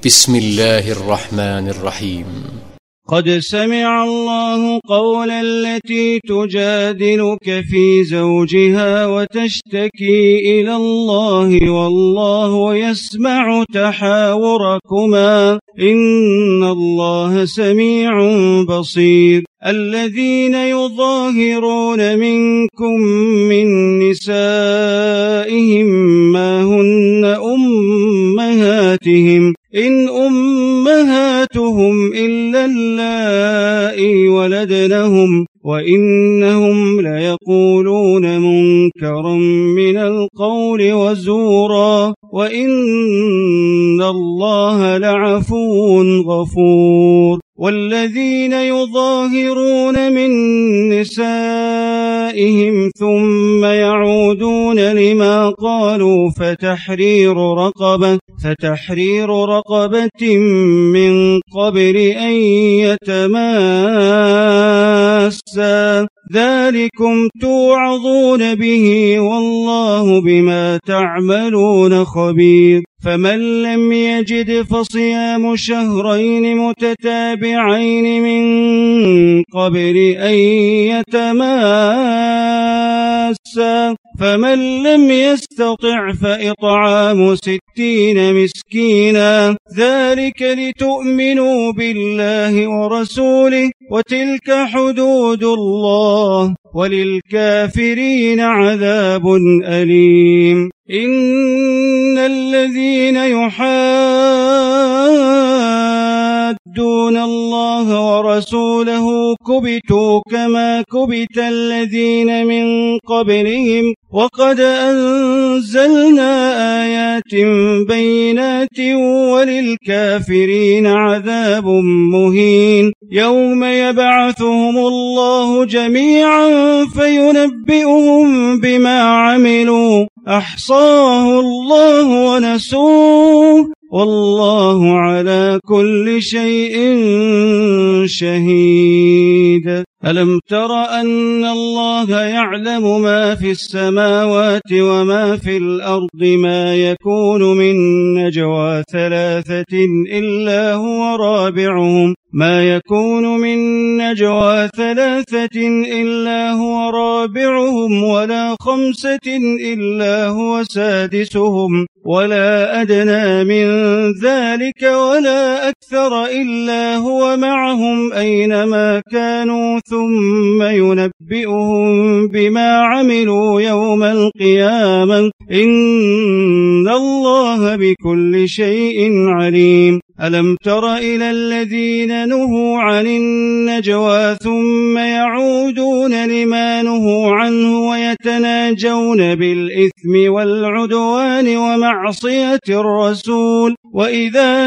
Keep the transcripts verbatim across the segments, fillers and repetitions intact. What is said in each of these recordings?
بسم الله الرحمن الرحيم. قد سمع الله قول التي تجادلك في زوجها وتشتكي إلى الله والله يسمع تحاوركما إن الله سميع بصير. الذين يظاهرون منكم من نسائهم ما هن أمهاتهم إن أمهاتهم إلا اللائي ولدنهم وإنهم ليقولون منكرا من القول وزورا وإن الله لعفو غفور. والذين يظاهرون من نسائهم ثم يعودون لما قالوا فتحرير رقبة فتحرير رقبة من قبل أن يتماسا ذلكم توعظون به والله بما تعملون خبير. فمن لم يجد فصيام شهرين متتابعين من قبل أن يتماسا فمن لم يستطع فإطعام ستين مسكينا ذلك لتؤمنوا بالله ورسوله وتلك حدود الله وللكافرين عذاب أليم. إن الذين يحادون الله ورسوله كبتوا كما كبت الذين من قبلهم وقد أنزلنا آيات بينات وللكافرين عذاب مهين. يوم يبعثهم الله جميعا فينبئهم بما عملوا أحصاه الله ونسوه والله على كل شيء شهيد. ألم تر أن الله يعلم ما في السماوات وما في الأرض ما يكون من نجوى ثلاثة إلا هو رابعهم ما يكون من نجوى ثلاثة إلا هو رابعهم ولا خمسة إلا هو سادسهم ولا أدنى من ذلك ولا أكثر إلا هو معهم أينما كانوا ثم ينبئهم بما عملوا يوم القيامة إن الله بكل شيء عليم. ألم تر إلى الذين نهوا عن النجوى ثم يعودون لما نهوا عنه ويتناجون بالإثم والعدوان ومعصية الرسول وإذا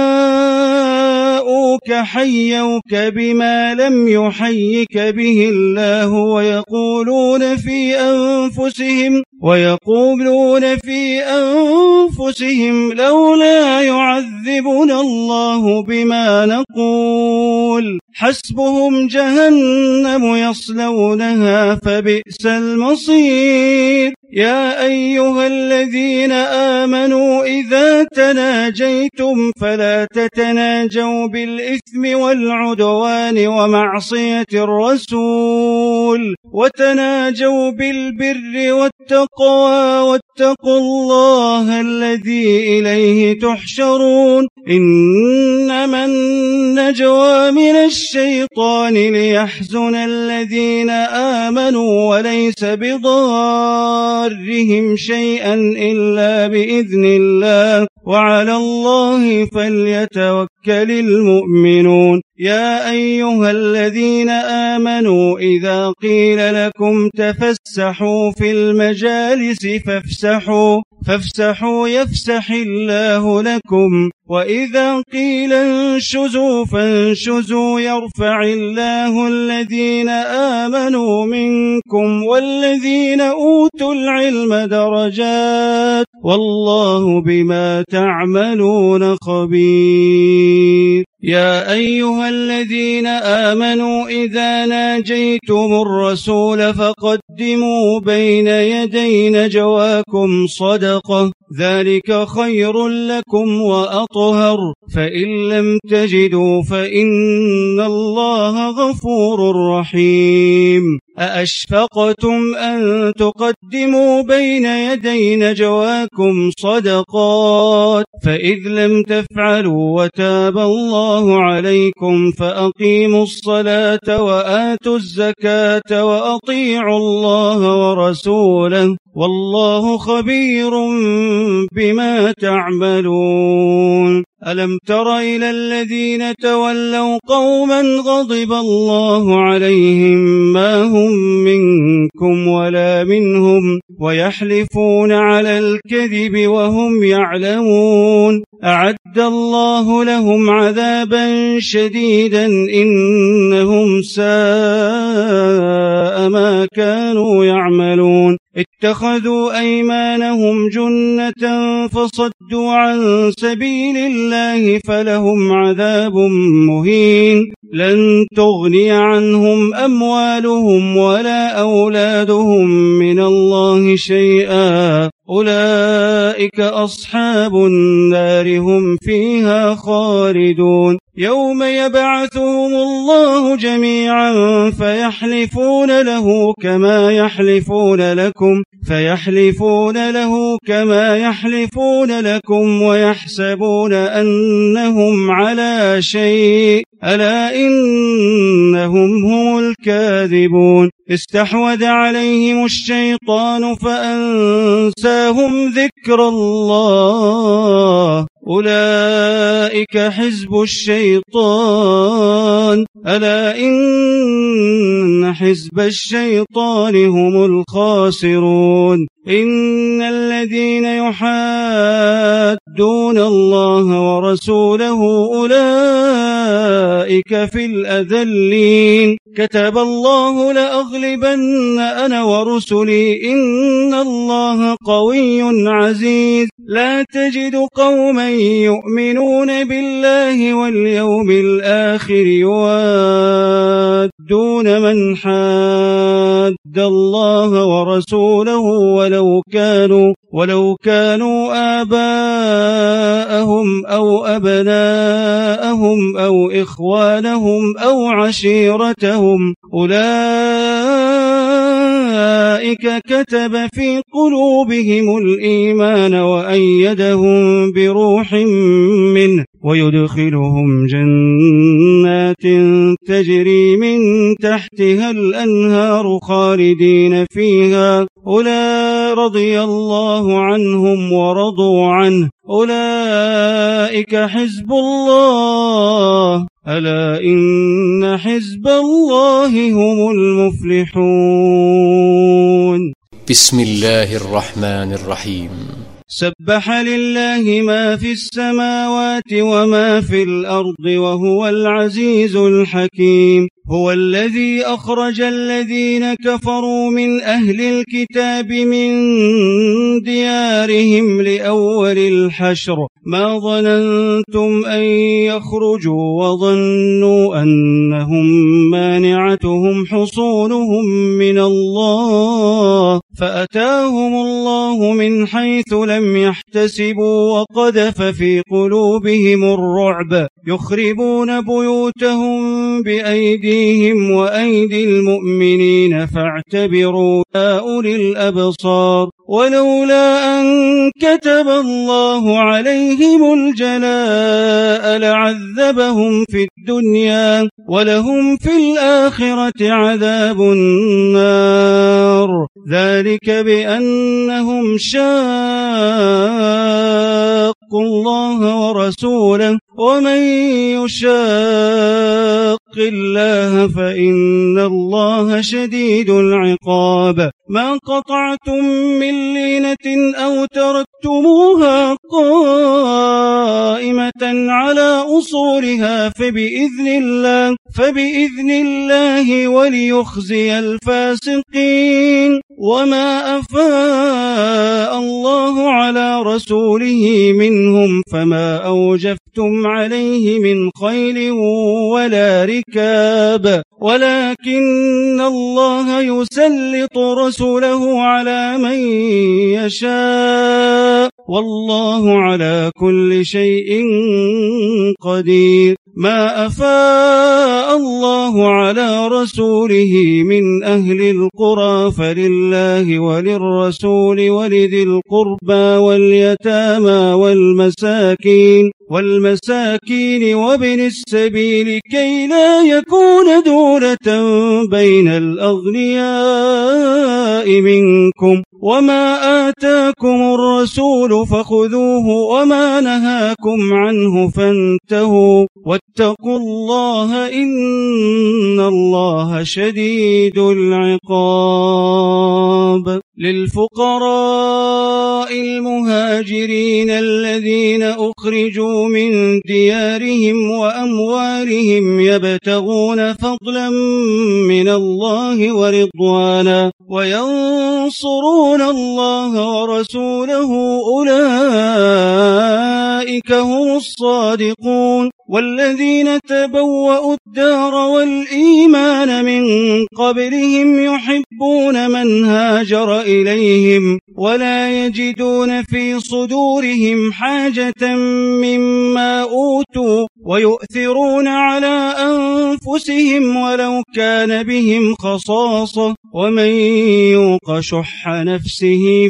جاءوك حيوك بما لم يحيك به الله ويقولون في أنفسهم ويقولون في أنفسهم لولا يعذبنا الله بما نقول حسبهم جهنم يصلونها فبئس المصير. يا أيها الذين آمنوا إذا تناجيتم فلا تتناجوا بالإثم والعدوان ومعصية الرسول وتناجوا بالبر والتقوى واتقوا الله الذي إليه تحشرون. إنما النجوى من الشيطان ليحزن الذين آمنوا وليس بضارهم شيئا إلا بإذن الله وعلى الله فليتوكل المؤمنون. يا أيها الذين آمنوا إذا قيل لكم تفسحوا في المجالس فافسحوا فافسحوا يفسح الله لكم وإذا قيل انشزوا فانشزوا يرفع الله الذين آمنوا منكم والذين أوتوا العلم درجات والله بما تعملون خبير. بصير. يا أيها الذين آمنوا إذا ناجيتم الرسول فقدموا بين يدي نجواكم صدقة ذلك خير لكم وأطهر فإن لم تجدوا فإن الله غفور رحيم. أأشفقتم أن تقدموا بين يدي نجواكم صدقات فإذ لم تفعلوا وتاب الله عليكم فأقيموا الصلاة وآتوا الزكاة وأطيعوا الله ورسوله والله خبير بما تعملون. ألم تر إلى الذين تولوا قوما غضب الله عليهم ما هم منكم ولا منهم ويحلفون على الكذب وهم يعلمون أعد الله لهم عذابا شديدا إنهم ساء ما كانوا يعملون. اتخذوا أيمانهم جنة فصدوا عن سبيل الله فلهم عذاب مهين. لن تغني عنهم أموالهم ولا أولادهم من الله شيئا أولئك أصحاب النار هم فيها خالدون. يوم يبعثهم الله جميعا فيحلفون له كما يحلفون لكم فيحلفون له كما يحلفون لكم ويحسبون أنهم على شيء ألا إنهم هم الكاذبون. استحوذ عليهم الشيطان فأنساهم ذكر الله أولئك حزب الشيطان ألا إن حزب الشيطان هم الخاسرون. إن الذين يحادون الله ورسوله أولئك في الأذلين. كتب الله لأغلبن أنا ورسلي إن الله قوي عزيز. لا تجد قوما يؤمنون بالله واليوم الآخر يوادون من حاد الله ورسوله ولو كانوا ولو كانوا آباءهم أو أبناءهم أو إخوانهم أو عشيرتهم أولئك كتب في قلوبهم الإيمان وأيدهم بروح منه ويدخلهم جنات تجري من تحتها الأنهار خالدين فيها أولئك رضي الله عنهم ورضوا عنه أولئك حزب الله ألا إن حزب الله هم المفلحون. بسم الله الرحمن الرحيم. سبح لله ما في السماوات وما في الأرض وهو العزيز الحكيم. هو الذي أخرج الذين كفروا من أهل الكتاب من ديارهم لأول الحشر ما ظننتم أن يخرجوا وظنوا أنهم مانعتهم حصونهم من الله فأتاهم الله من حيث لم يحتسبوا وقذف في قلوبهم الرعب يخربون بيوتهم بأيديهم وأيدي المؤمنين فاعتبروا يا أولي الأبصار. ولولا أن كتب الله عليهم الجلاء لعذبهم في الدنيا ولهم في الآخرة عذاب النار ذلك بأنهم شاقوا الله ورسوله ومن يشاق الله فإن الله شديد العقاب. ما قطعتم من لينة أو تركتموها قائمة على أصولها فبإذن الله فبإذن الله وليخزي الفاسقين. وما أفاء الله على رسوله منهم فما أوجفتم عليه من خيل ولا ركاب ولكن الله يسلط رسوله على من يشاء والله على كل شيء قدير. ما أفاء الله على رسوله من أهل القرى فلله وللرسول ولذي القربى واليتامى والمساكين والمساكين وابن السبيل كي لا يكون دولة بين الأغنياء منكم. وما آتاكم الرسول فخذوه وما نهاكم عنه فانتهوا واتقوا الله إن الله شديد العقاب. للفقراء المهاجرين الذين أخرجوا من ديارهم وأموالهم يبتغون فضلا من الله ورضوانا وينصرون الله ورسوله أولئك هم الصادقون. والذين تبوأوا الدار والإيمان من قبلهم يحبون من هاجر إليهم ولا يجدون في صدورهم حاجة مما أوتوا ويؤثرون على أنفسهم ولو كان بهم خصاصة ومن يوق شح نفسه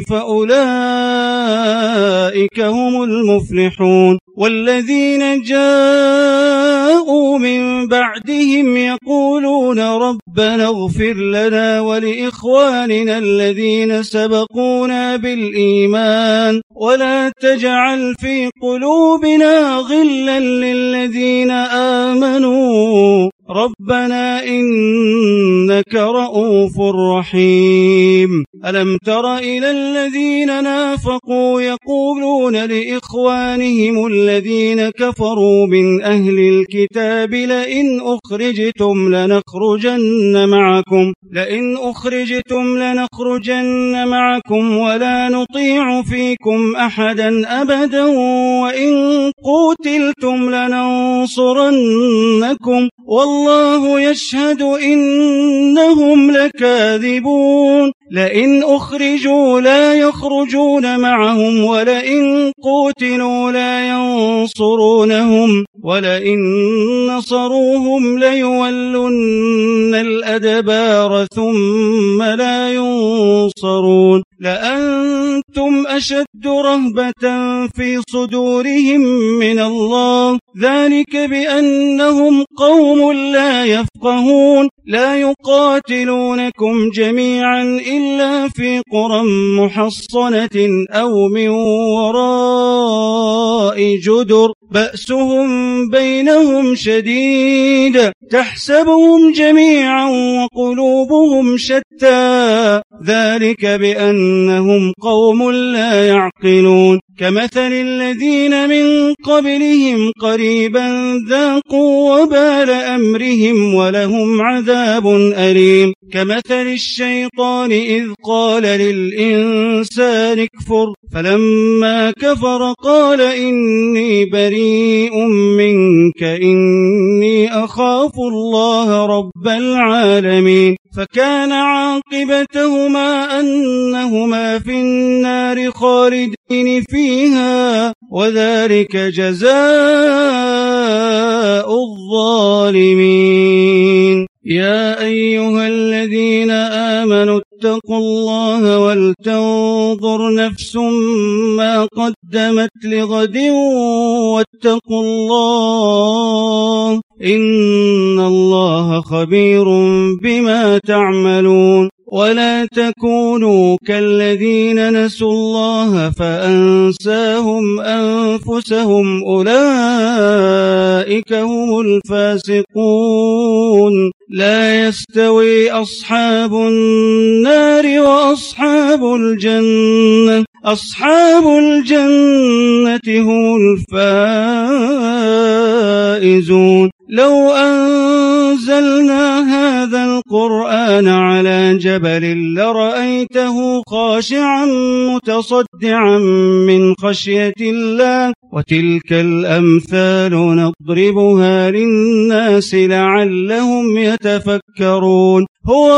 فأولئك هم المفلحون. والذين جاءوا من بعدهم يقولون ربنا اغفر لنا ولإخواننا الذين سبقونا بالإيمان ولا تجعل في قلوبنا غلا للذين آمنوا ربنا إنك رؤوف رحيم. ألم تر إلى الذين نافقوا يقولون لإخوانهم الذين كفروا من أهل الكتاب لئن أخرجتم لنخرجن معكم لئن أخرجتم لنخرجن معكم ولا نطيع فيكم أحدا أبدا وإن قتلتم لننصرنكم والله يشهد إنهم لكاذبون. لئن أخرجوا لا يخرجون معهم ولئن قتلوا لا ينصرونهم ولئن نصروهم ليولن الأدبار ثم لا ينصرون. لأنتم أشد رهبة في صدورهم من الله ذلك بأنهم قوم لا يفقهون. لا يقاتلونكم جميعا إلا في قرى محصنة أو من وراء جدر بأسهم بينهم شديد تحسبهم جميعا وقلوبهم شتى ذلك بأنهم قوم لا يعقلون. كمثل الذين من قبلهم قريبا ذاقوا وبال أمرهم ولهم عذاب أليم. كمثل الشيطان إذ قال للإنسان اكفر فلما كفر قال إني بريء منك إني أخاف الله رب العالمين. فكان عاقبتهما أنهما في النار خالدين فيها وذلك جزاء الظالمين. يا أيها الذين آمنوا اتقوا الله ولتنظر نفس ما قدمت لغد واتقوا الله إن الله خبير بما تعملون. ولا تكونوا كالذين نسوا الله فأنساهم أنفسهم أولئك هم الفاسقون لا يستوي أصحاب النار وأصحاب الجنة أصحاب الجنة هم الفائزون لو أنزلنا هذا القرآن على جبل لرأيته خاشعا متصدعا من خشية الله وتلك الأمثال نضربها للناس لعلهم يتفكرون هو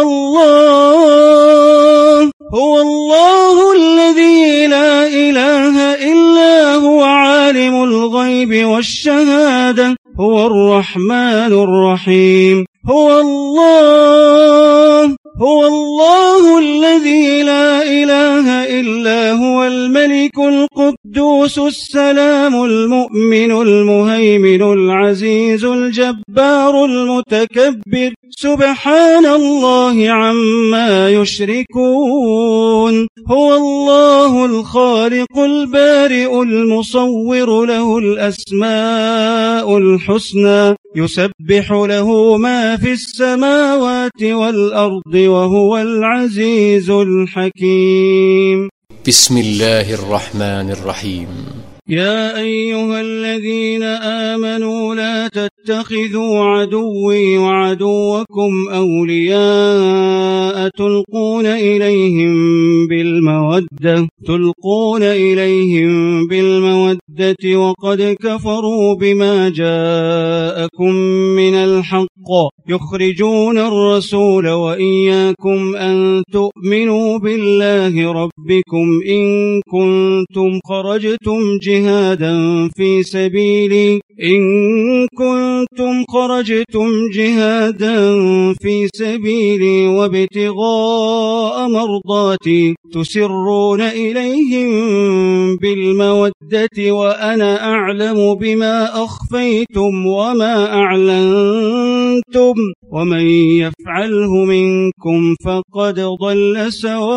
الله هو الله الذي لا إله إلا هو عالم الغيب والشهادة هو الرحمن الرحيم هو الله هو الله الذي لا إله إلا هو الملك القدوس السلام المؤمن المهيمن العزيز الجبار المتكبر سبحان الله عما يشركون هو الله الخالق البارئ المصور له الأسماء الحسنى يسبح له ما في السماوات والأرض وهو العزيز الحكيم بسم الله الرحمن الرحيم يا أيها الذين آمنوا لا تتخذوا عدوي وعدوكم أولياء تلقون إليهم بالمودة تلقون إليهم بالمودة وقد كفروا بما جاءكم من الحق يخرجون الرسول وإياكم أن تؤمنوا بالله ربكم إن كنتم خرجتم جهادا في سبيلي إن كنتم خرجتم جهادا في سبيلي وابتغاء مرضاتي تسرون إليهم بالمودة وأنا أعلم بما أخفيتم وما أعلنتم ومن يفعله منكم فقد ضل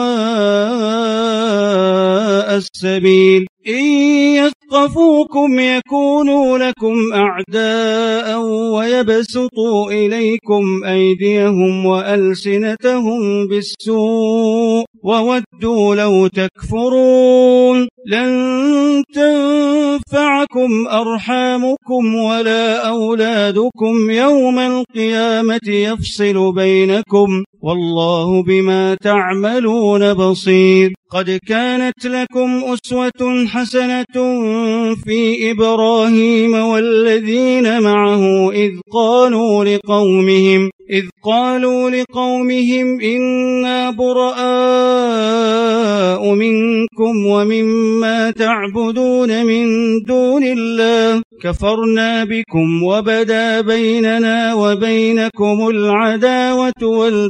سواء السبيل إن يثقفوكم يكونوا لكم أعداء ويبسطوا إليكم أيديهم وألسنتهم بالسوء وودوا لو تكفرون لن تنفعكم أرحامكم ولا أولادكم يوم القيامة يفصل بينكم والله بما تعملون بصير قد كانت لكم أسوة حسنة في إبراهيم والذين معه إذ قالوا لقومهم إذ قالوا لقومهم إنا براء منكم ومما تعبدون من دون الله كفرنا بكم وبدا بيننا وبينكم العداوة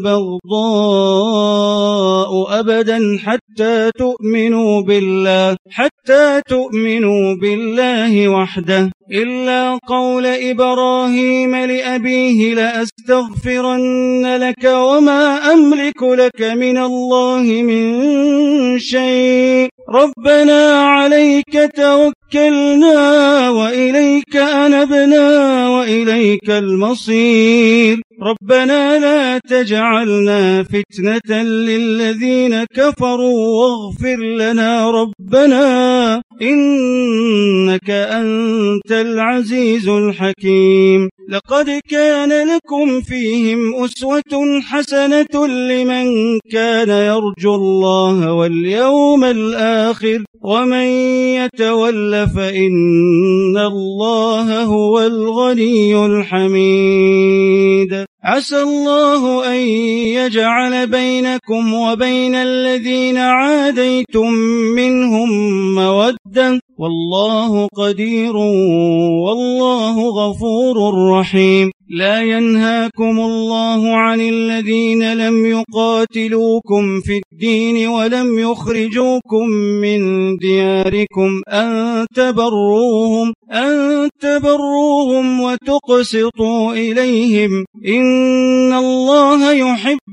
والبغضاء أبدا حتى تؤمنوا بالله حتى تؤمنوا بالله وحده إلا قول إبراهيم لأبيه لأستغفرن لك وما أملك لك من الله من شيء ربنا عليك توكلنا وإليك أنبنا وإليك المصير ربنا لا تجعلنا فتنة للذين كفروا واغفر لنا ربنا إنك أنت العزيز الحكيم لقد كان لكم فيهم أسوة حسنة لمن كان يرجو الله واليوم الآخر ومن يتول فإن الله هو الغني الحميد عسى الله أن يجعل بينكم وبين الذين عاديتم منهم مودة والله قدير والله غفور رحيم لا ينهاكم الله عن الذين لم يقاتلوكم في الدين ولم يخرجوكم من دياركم أن تبروهم أن تبروهم وتقسطوا إليهم إن الله يحب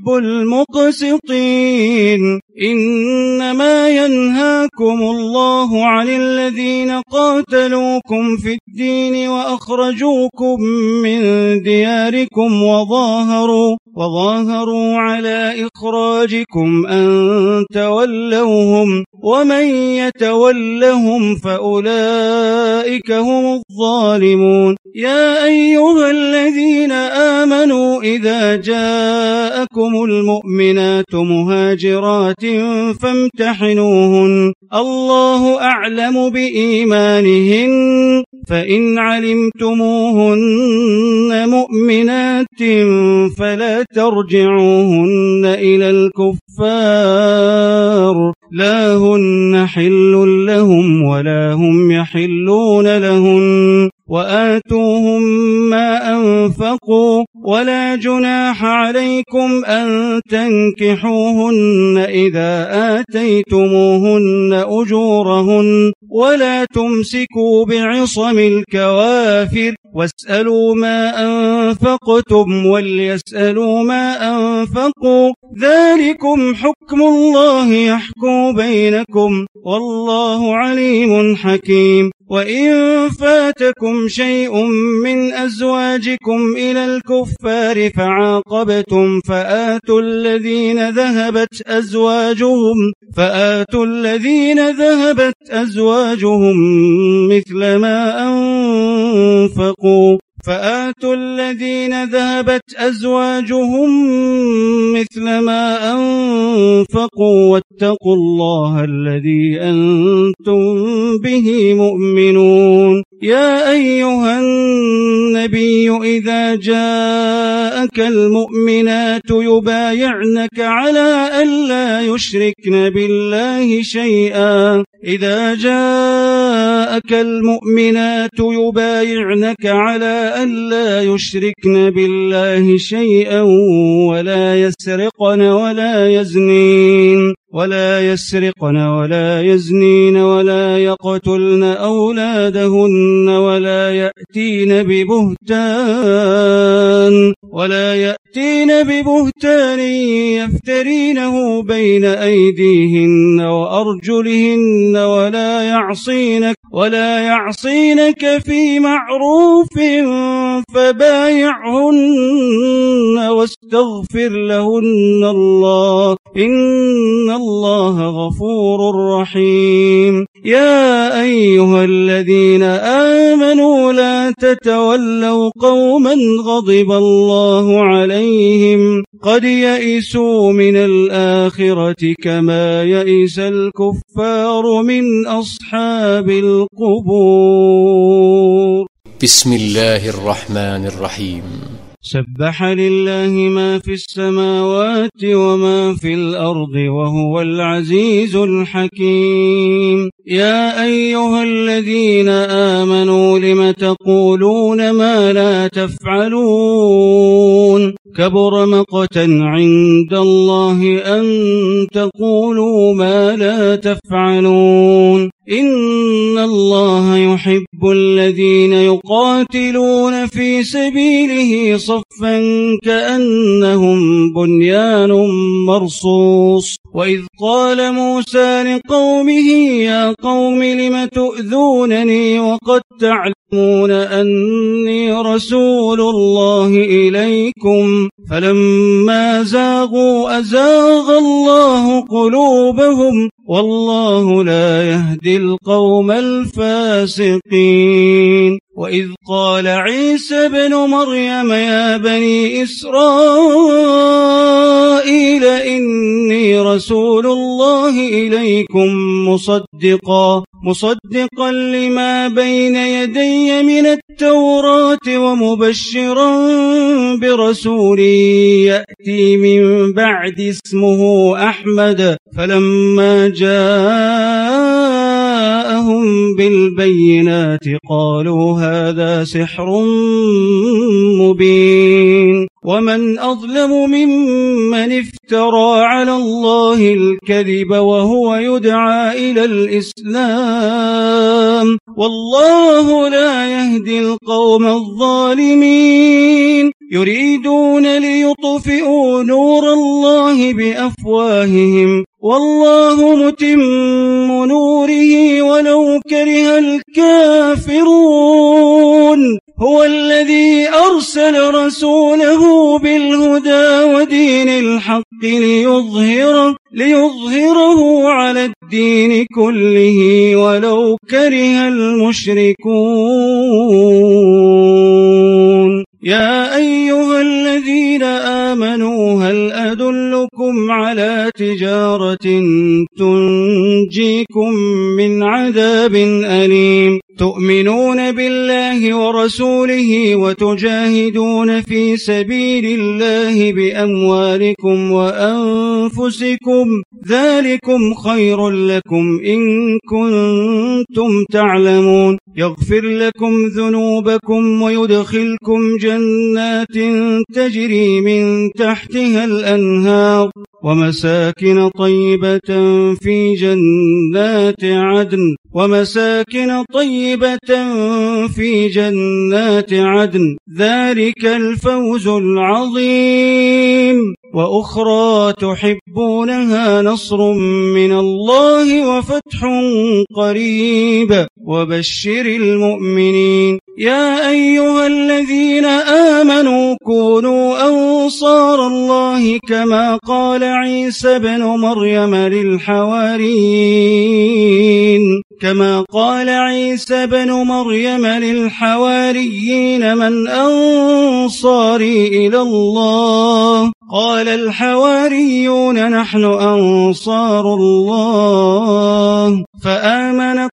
المقسطين. إنما ينهاكم الله عن الذين قاتلوكم في الدين وأخرجوكم من دياركم وظاهروا وظاهروا على إخراجكم أن تولوهم ومن يتولهم فأولئك هم الظالمون. يا أيها الذين آمنوا إذا جاءكم المؤمنات مهاجرات فامتحنوهن الله أعلم بإيمانهن فإن علمتموهن مؤمنات فلا ترجعوهن إلى الكفار لا هن حل لهم ولا هم يحلون لهن وآتوهم ما أنفقوا ولا جناح عليكم أن تنكحوهن إذا آتيتموهن أجورهن ولا تمسكوا بعصم الكوافر واسألوا ما أنفقتم وليسألوا ما أنفقوا ذلكم حكم الله يحكم بينكم والله عليم حكيم. وإن فاتكم شيء من أزواجكم إلى الكفار فعاقبتم فآتوا الذين ذهبت أزواجهم فآتوا الذين ذهبت أزواجهم مثل ما أنفقوا فآتوا الذين ذهبت أزواجهم مثل ما أنفقوا واتقوا الله الذي أنتم به مؤمنون. يا أيها النبي إذا جاءك المؤمنات يبايعنك على ألا يشركن بالله شيئا إذا جاءك المؤمنات يبايعنك على ألا يشركن بالله شيئا ولا يسرقن ولا يزنين ولا يسرقن ولا يزنين ولا يقتلن أولادهن ولا يأتين ببهتان ولا يأتين ببهتان يفترينه بين أيديهن وأرجلهن ولا يعصينك ولا يعصينك في معروف فبايعهن واستغفر لهن الله إن الله غفور رحيم. يا أيها الذين آمنوا لا تتولوا قوما غضب الله عليهم قد يئسوا من الآخرة كما يئس الكفار من أصحاب القبور. بسم الله الرحمن الرحيم. سبح لله ما في السماوات وما في الأرض وهو العزيز الحكيم. يا أيها الذين آمنوا لم تقولون ما لا تفعلون كبر مقتا عند الله أن تقولوا ما لا تفعلون. إن الله يحب الذين يقاتلون في سبيله صفا كأنهم بنيان مرصوص. وإذ قال موسى لقومه يا قوم لم تؤذونني وقد تعلمون أني رسول الله إليكم فلما زاغوا أزاغ الله قلوبهم والله لا يهدي القوم الفاسقين. وإذ قال عيسى بن مريم يا بني إسرائيل إني رسول الله إليكم مصدقا مصدقا لما بين يدي من التوراة ومبشرا برسول يأتي من بعد اسمه أحمد فلما جاءهم بالبينات قالوا هذا سحر مبين. ومن أظلم ممن افترى على الله الكذب وهو يدعى إلى الإسلام والله لا يهدي القوم الظالمين. يريدون ليطفئوا نور الله بأفواههم والله متم نوره ولو كره الكافرون هو الذي أرسل رسوله بالهدى ودين الحق ليظهره, ليظهره على الدين كله ولو كره المشركون. يا أيها الذين آمنوا هل أدلكم على تجارة تنجيكم من عذاب أليم تؤمنون بالله ورسوله وتجاهدون في سبيل الله بأموالكم وأنفسكم ذلكم خير لكم إن كنتم تعلمون يغفر لكم ذنوبكم ويدخلكم جنات تجري من تحتها الأنهار ومساكن طيبة في جنات عدن ومساكن طيبة في جنات عدن ذلك الفوز العظيم. وأخرى تحبونها نصر من الله وفتح قريب وبشر المؤمنين. يا أيها الذين آمنوا كونوا أنصار الله كما قال عيسى بن مريم للحواريين كما قال عيسى بن مريم للحواريين من أنصاري إلى الله قال الحواريون نحن أنصار الله فآمنت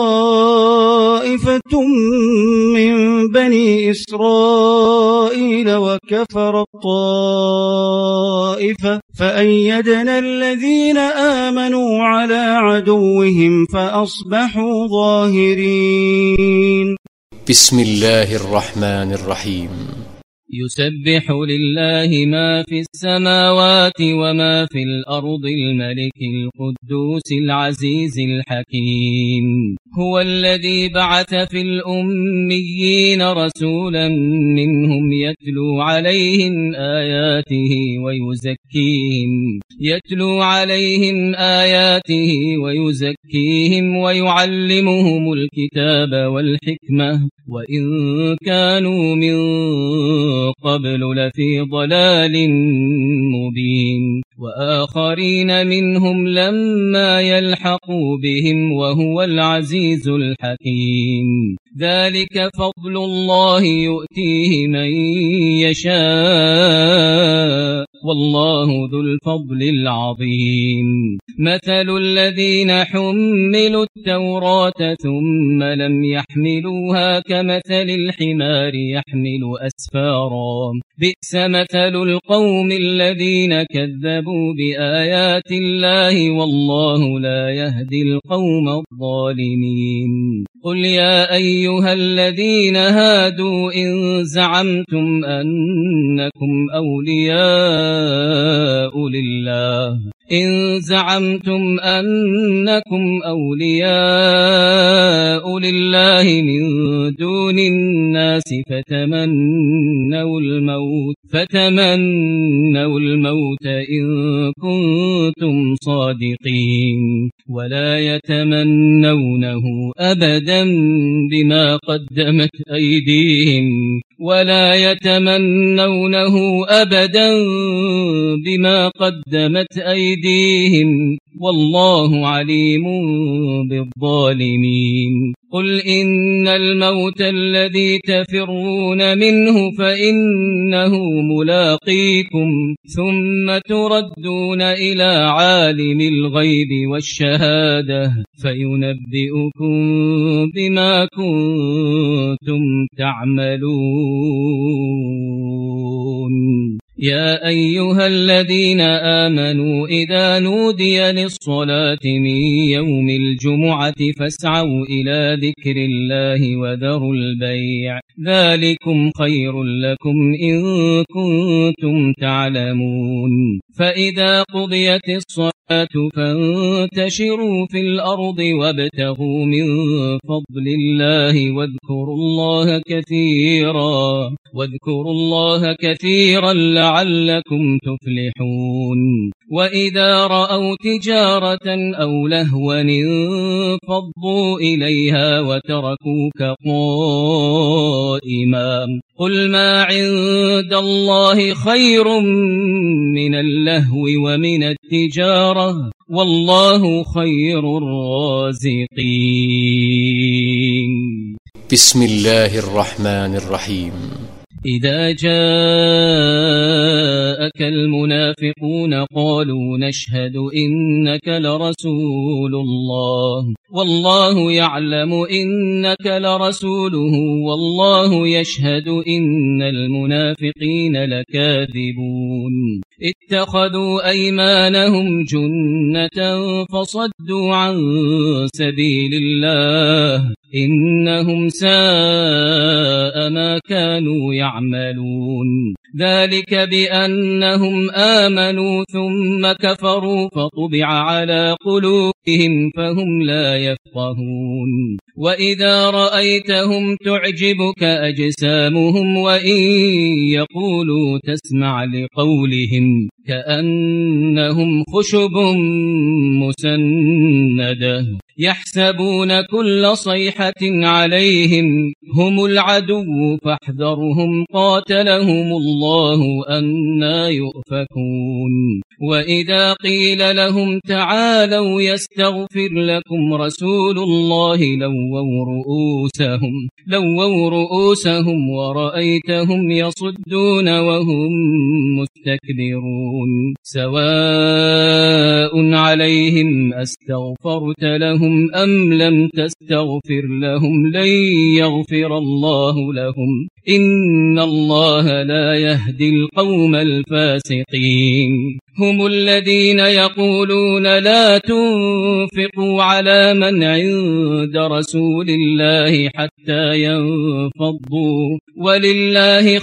طائفة من بني إسرائيل وكفر الطائفة فأيدنا الذين آمنوا على عدوهم فأصبحوا ظاهرين. بسم الله الرحمن الرحيم. يسبح لله ما في السماوات وما في الأرض الملك القدوس العزيز الحكيم هو الذي بعث في الأميين رسولا منهم يتلو عليهم آياته ويزكيهم يتلو عليهم آياته ويزكيهم ويعلمهم الكتاب والحكمة وإن كانوا من قبل لفي ضلال مبين وآخرين منهم لما يلحقوا بهم وهو العزيز الحكيم. ذلك فضل الله يؤتيه من يشاء والله ذو الفضل العظيم. مثل الذين حملوا التوراة ثم لم يحملوها كمثل الحمار يحمل أسفارا بئس مثل القوم الذين كذبوا بآيات الله والله لا يهدي القوم الظالمين. قل يا أيها الذين هادوا إن زعمتم أنكم أولياء لله إن زعمتم أنكم أولياء لله من دون الناس فتمنوا الموت فتمنوا الموت إن كنتم صادقين ولا يتمنونه أبدا بما قدمت أيديهم ولا يتمنونه أبدا بما قدمت أيديهم والله عليم بالظالمين. قل إن الموت الذي تفرون منه فإنه ملاقيكم ثم تردون إلى عالم الغيب والشهادة فينبئكم بما كنتم تعملون. يا أيها الذين آمنوا إذا نودي للصلاة من يوم الجمعة فاسعوا إلى ذكر الله وذروا البيع ذلكم خير لكم إن كنتم تعلمون. فإذا قضيت الصلاة فانتشروا في الأرض وابتغوا من فضل الله واذكروا الله كثيرا واذكروا الله كثيرا لعلكم تفلحون وإذا رأوا تجارة أو لهوا انفضوا إليها وتركوك قائما قل ما عند الله خير من اللهو ومن التجارة والله خير الرازقين. بسم الله الرحمن الرحيم. إذا جاءك المنافقون قالوا نشهد إنك لرسول الله والله يعلم إنك لرسوله والله يشهد إن المنافقين لكاذبون اتخذوا أيمانهم جنة فصدوا عن سبيل الله إنهم ساء ما كانوا يعملون ذلك بأنهم آمنوا ثم كفروا فطبع على قلوبهم فهم لا يفقهون وإذا رأيتهم تعجبك أجسامهم وإن يقولوا تسمع لقولهم كأنهم خشب مسندة يحسبون كل صيحة عليهم هم العدو فاحذرهم قاتلهم الله أنى يؤفكون وإذا قيل لهم تعالوا يستغفر لكم رسول الله لووا رؤوسهم لووا رؤوسهم ورأيتهم يصدون وهم مستكبرون سواء عليهم أستغفرت لهم أم لم تستغفر لهم لن يغفر الله لهم إن الله لا يهدي القوم الفاسقين هم الذين يقولون لا تنفقوا على من عند رسول الله حتى ينفضوا ولله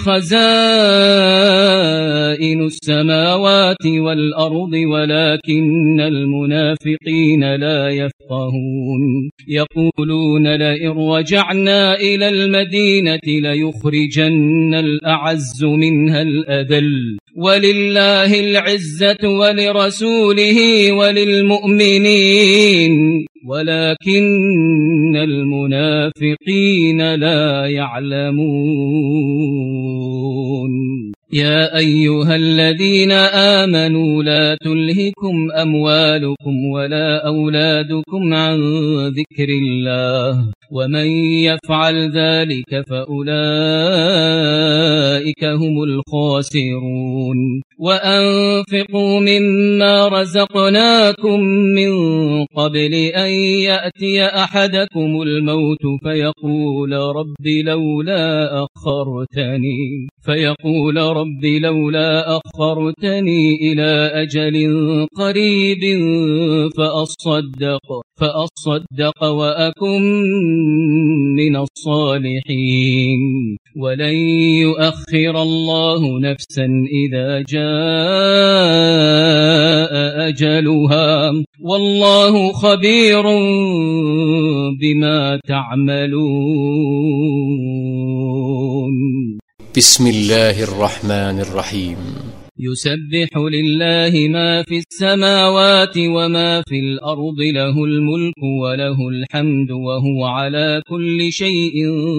خزائن السماوات والأرض ولكن المنافقين لا يفقهون يقولون لئن رجعنا إلى المدينة ليخرجن الأعز منها الأذل ولله العزة ولرسوله وللمؤمنين ولكن المنافقين لا يعلمون يا أيها الذين آمنوا لا تلهكم أموالكم ولا أولادكم عن ذكر الله ومن يفعل ذلك فأولئك هم الخاسرون وأنفقوا مما رزقناكم من قبل أن يأتي أحدكم الموت فيقول رب لولا أخرتني فيقول رب لولا أخرتني إلى أجل قريب فأصدق فأصدق وأكن من الصالحين ولن يؤخر الله نفسا إذا جاء أجلها والله خبير بما تعملون. بسم الله الرحمن الرحيم. يسبح لله ما في السماوات وما في الأرض له الملك وله الحمد وهو على كل شيء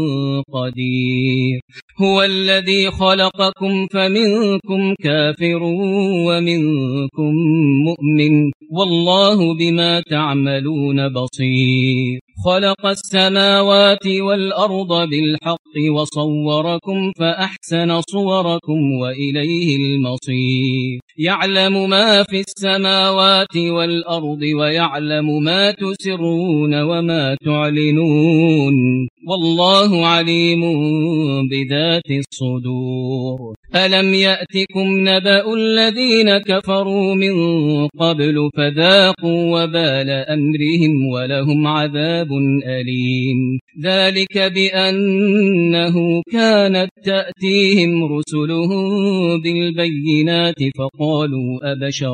قدير هو الذي خلقكم فمنكم كافر ومنكم مؤمن والله بما تعملون بصير خلق السماوات والأرض بالحق وصوركم فأحسن صوركم وإليه المصير يعلم ما في السماوات والأرض ويعلم ما تسرون وما تعلنون والله عليم بذات الصدور ألم يأتكم نبأ الذين كفروا من قبل فذاقوا وبال أمرهم ولهم عذاب أليم ذلك بأنه كانت تأتيهم رسلهم بالبينات فقالوا أبشر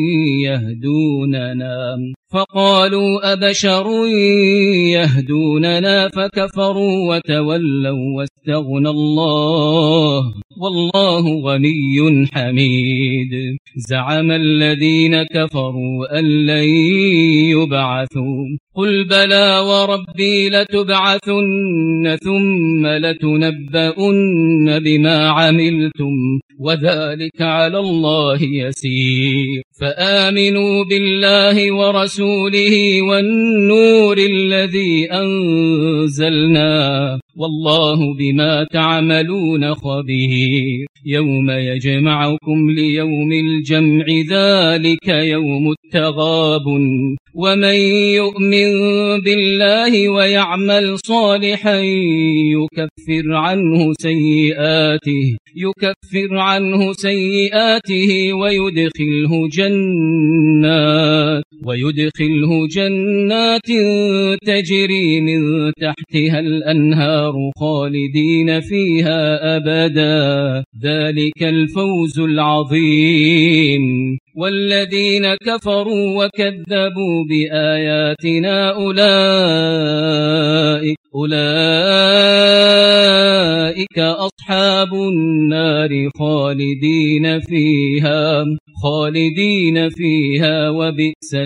يهدوننا فقالوا أبشر يهدوننا فكفروا وتولوا واستغنى الله والله غني حميد زعم الذين كفروا أن لن يبعثوا قل بلى وربي لتبعثن ثم لتنبؤن بما عملتم وذلك على الله يسير فآمنوا بالله ورسوله والنور الذي أنزلنا والله بما تعملون خبير يوم يجمعكم ليوم الجمع ذلك يوم التغابن ومن يؤمن بالله ويعمل صالحا يكفر عنه سيئاته يكفر عنه سيئاته ويدخله جنات ويدخله جنات تجري من تحتها الأنهار خالدين فيها أبدا ذلك الفوز العظيم والذين كفروا وكذبوا بآياتنا أولئك أولئك أصحاب النار خالدين فيها خالدين فيها وبئس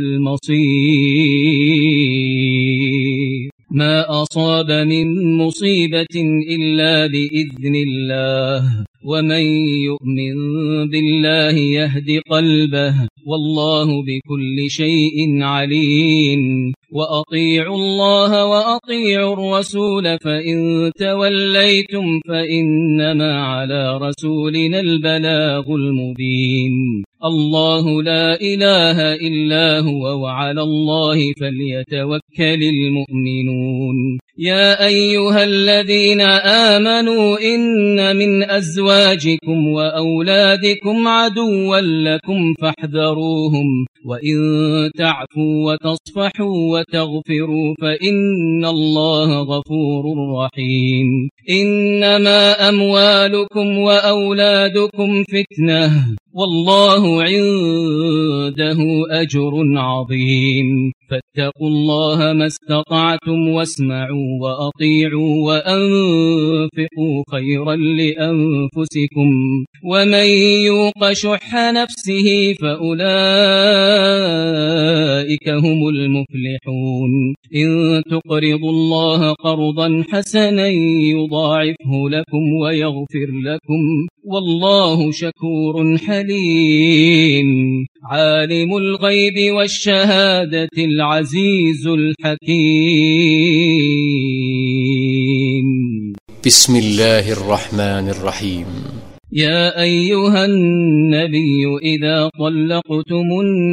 المصير ما أصاب من مصيبة إلا بإذن الله ومن يؤمن بالله يهد قلبه والله بكل شيء عليم وأطيعوا الله وأطيعوا الرسول فإن توليتم فإنما على رسولنا البلاغ المبين الله لا إله إلا هو وعلى الله فليتوكل المؤمنون يا أيها الذين آمنوا إن من أزواجكم وأولادكم عدوا لكم فاحذروهم وإن تعفوا وتصفحوا وتغفروا فإن الله غفور رحيم إنما أموالكم وأولادكم فتنة والله عنده أجر عظيم فاتقوا الله ما استطعتم واسمعوا وأطيعوا وأنفقوا خيرا لأنفسكم ومن يوق شح نفسه فأولئك هم المفلحون إن تقرضوا الله قرضا حسنا يضاعفه لكم ويغفر لكم والله شكور حليم عالم الغيب والشهادة العزيز الحكيم بسم الله الرحمن الرحيم يا أيها النبي إذا طلقتم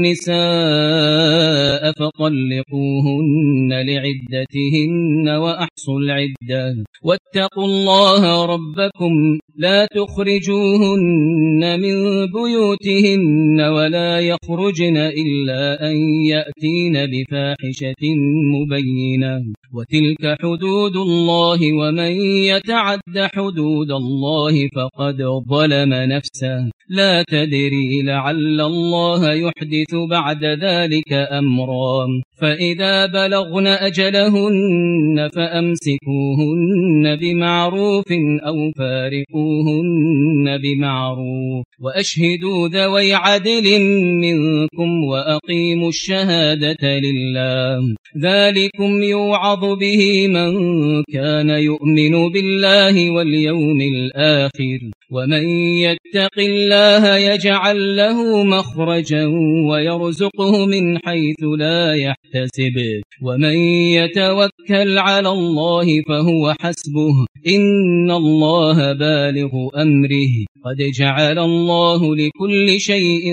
النساء فطلقوهن لعدتهن وأحصوا العدة واتقوا الله ربكم لا تخرجوهن من بيوتهن ولا يخرجن إلا أن يأتين بفاحشة مبينة وتلك حدود الله ومن يتعد حدود الله فقد ظلم نفسه لا تدري لعل الله يحدث بعد ذلك أمرا فإذا بلغن أجلهن فأمسكوهن بمعروف أو فارقوهن بمعروف وأشهدوا ذوي عدل منكم وأقيموا الشهادة لله ذلكم يوعظ به من كان يؤمن بالله واليوم الآخر ومن يتق الله يجعل له مخرجا ويرزقه من حيث لا يحتسب ومن يتوكل على الله فهو حسبه إن الله بالغ أمره قد جعل الله لكل شيء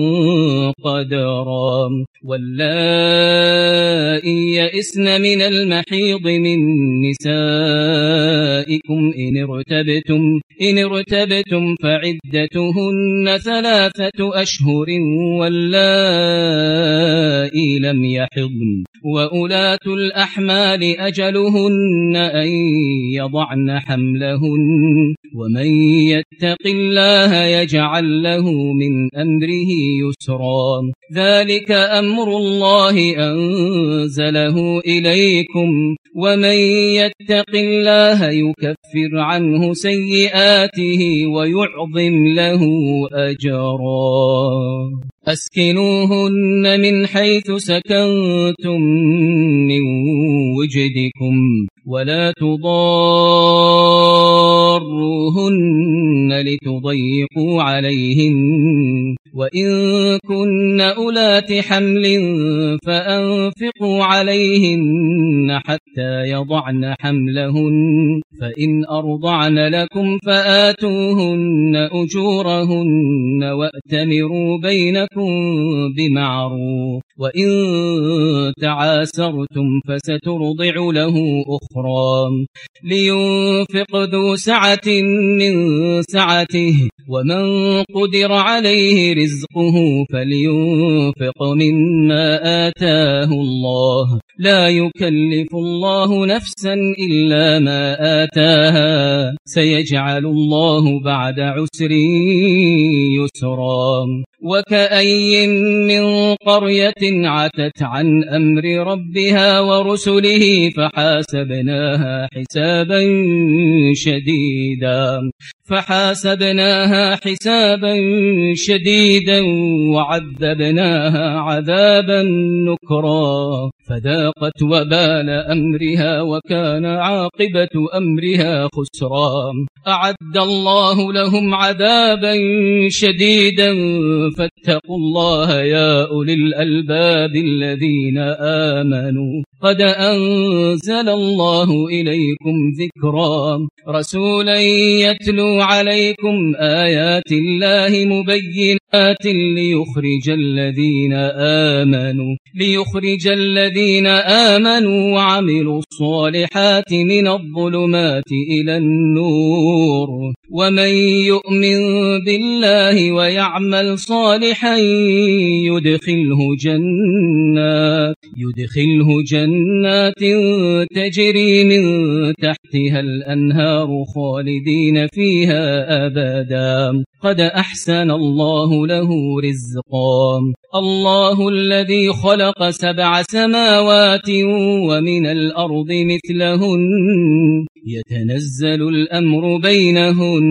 قدرا واللائي يئسن من المحيض من نسائكم إن ارتبتم, إن ارتبتم فعدتهن ثلاثة أشهر واللائي لم يحضن وأولاة الأحمال أجلهن أن يضعن حملهن ومن يتق الله يجعل له من أمره يسرا ذلك أمر الله أنزله إليكم ومن يتق الله يكفر عنه سيئاته ويعظم له أجرا أسكنوهن من حيث سكنتم من وجدكم ولا تضاروهن لتضيقوا عليهن وإن كن أولات حمل فأنفقوا عليهن حتى يضعن حملهن فإن أرضعن لكم فآتوهن أجورهن وأتمروا بينكم بمعروف وإن تعاسرتم فسترضع له أخرى لينفق ذو سعة من سعته ومن قدر عليه رزقه فلينفق مما آتاه الله لا يكلف الله نفسا إلا ما آتاها سيجعل الله بعد عسر يسرا وكأي من قرية عتت عن أمر ربها ورسله فحاسبناها حسابا شديدا فحاسبناها حسابا شديدا وعذبناها عذابا نكرا فذاقت وبال أمرها وكان عاقبة أمرها خسرا أعد الله لهم عذابا شديدا فاتقوا الله يا أولي الألباب الذين آمنوا قد أنزل الله إليكم ذكرا رسولا يتلو عليكم آيات الله مبينات ليخرج الذين آمنوا ليخرج الذين آمنوا وعملوا الصالحات من الظلمات إلى النور ومن يؤمن بالله ويعمل صالحا يدخله جنات يدخله جنات تجري من تحتها الأنهار خالدين فيها أبدا قد أحسن الله له رزقا الله الذي خلق سبع سماوات ومن الأرض مثلهن يتنزل الأمر بينهن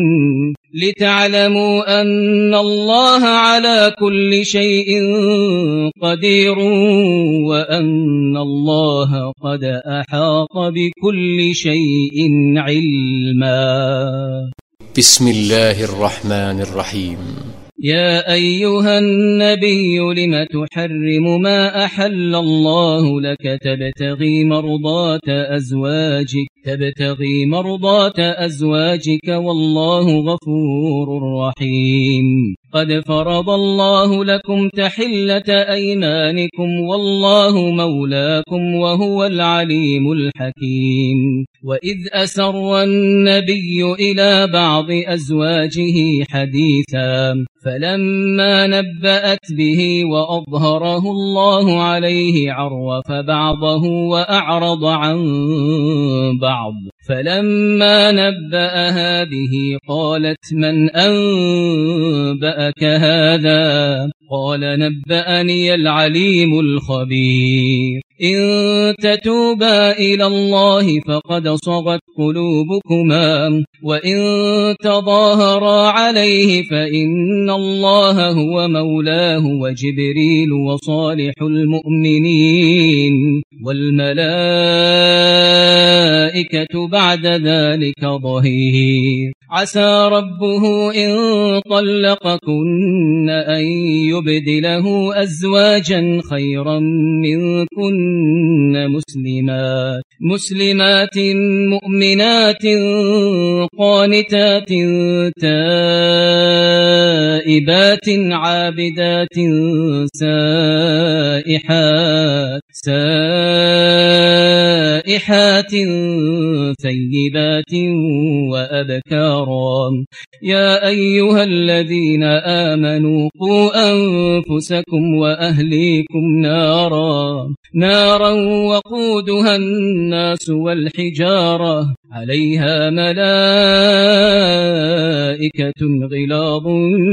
لتعلموا أن الله على كل شيء قدير وأن الله قد أحاط بكل شيء علما بسم الله الرحمن الرحيم يا أيها النبي لم تحرم ما أحل الله لك تبتغي مرضات أزواجك تبتغي مرضات أزواجك والله غفور رحيم قد فرض الله لكم تحلة أيمانكم والله مولاكم وهو العليم الحكيم وإذ أسر النبي إلى بعض أزواجه حديثا فلما نبأت به وأظهره الله عليه عرف بعضه وأعرض عن بعض فلما نبأها به قالت من أنبأك هذا قال نبأني العليم الخبير إن تتوبا إلى الله فقد صغت قلوبكما وإن تظاهرا عليه فإن الله هو مولاه وجبريل وصالح المؤمنين والملائكة بعد ذلك ظهير عسى ربه إن طلقكن أن يبدله أزواجا خيرا منكن مسلمات مسلمات مؤمنات قانتات تائبات عابدات سائحات سائحات ثيبات وأبكارا يا أيها الذين آمنوا قوا أنفسكم وأهليكم نارا نارا وقودها الناس والحجارة عليها ملائكة غلاظ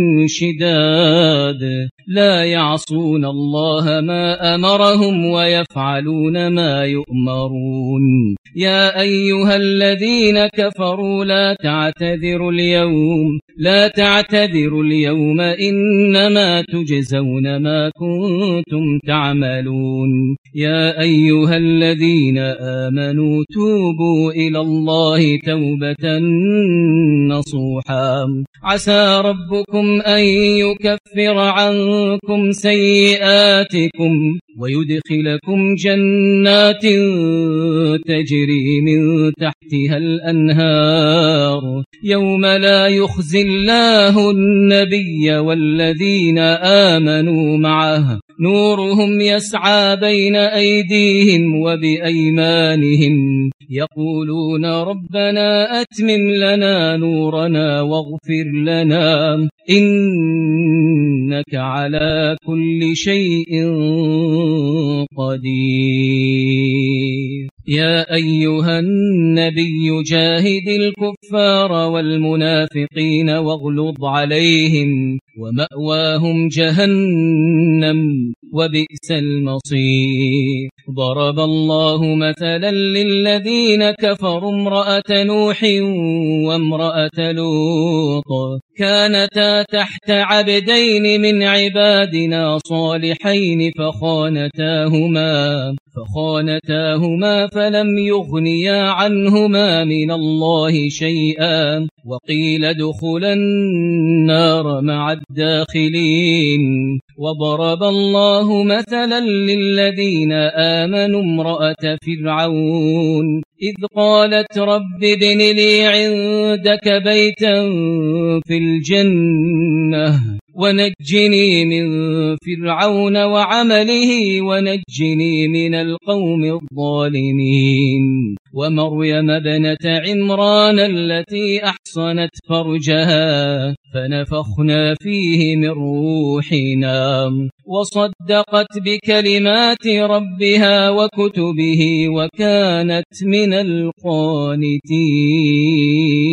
شداد لا يعصون الله ما أمرهم ويفعلون ما يؤمرون يا أيها الذين كفروا لا تعتذروا اليوم لا تعتذروا اليوم إنما تجزون ما كنتم تعملون يا أيها الذين آمنوا توبوا إلى الله توبة نصوحا عسى ربكم أن يكفر عنكم سيئاتكم ويدخلكم جنات تجري من تحتها الأنهار يوم لا يخزي الله النبي والذين آمنوا معه نورهم يسعى بين أيديهم وبأيمانهم يقولون ربنا أتمم لنا نورنا واغفر لنا إنك على كل شيء قدير يا أيها النبي جاهد الكفار والمنافقين واغلظ عليهم ومأواهم جهنم وبئس المصير ضرب الله مثلا للذين كفروا امرأة نوح وامرأة لوط كانتا تحت عبدين من عبادنا صالحين فخانتاهما فخانتاهما فلم يغنيا عنهما من الله شيئا وقيل ادخلا النار مع الداخلين وضرب الله مثلا للذين آمنوا امرأة فرعون إذ قالت رب ابن لي عندك بيتا في الجنة ونجني من فرعون وعمله ونجني من القوم الظالمين ومريم ابنة عمران التي أحصنت فرجها فنفخنا فيه من روحنا وصدقت بكلمات ربها وكتبه وكانت من القانتين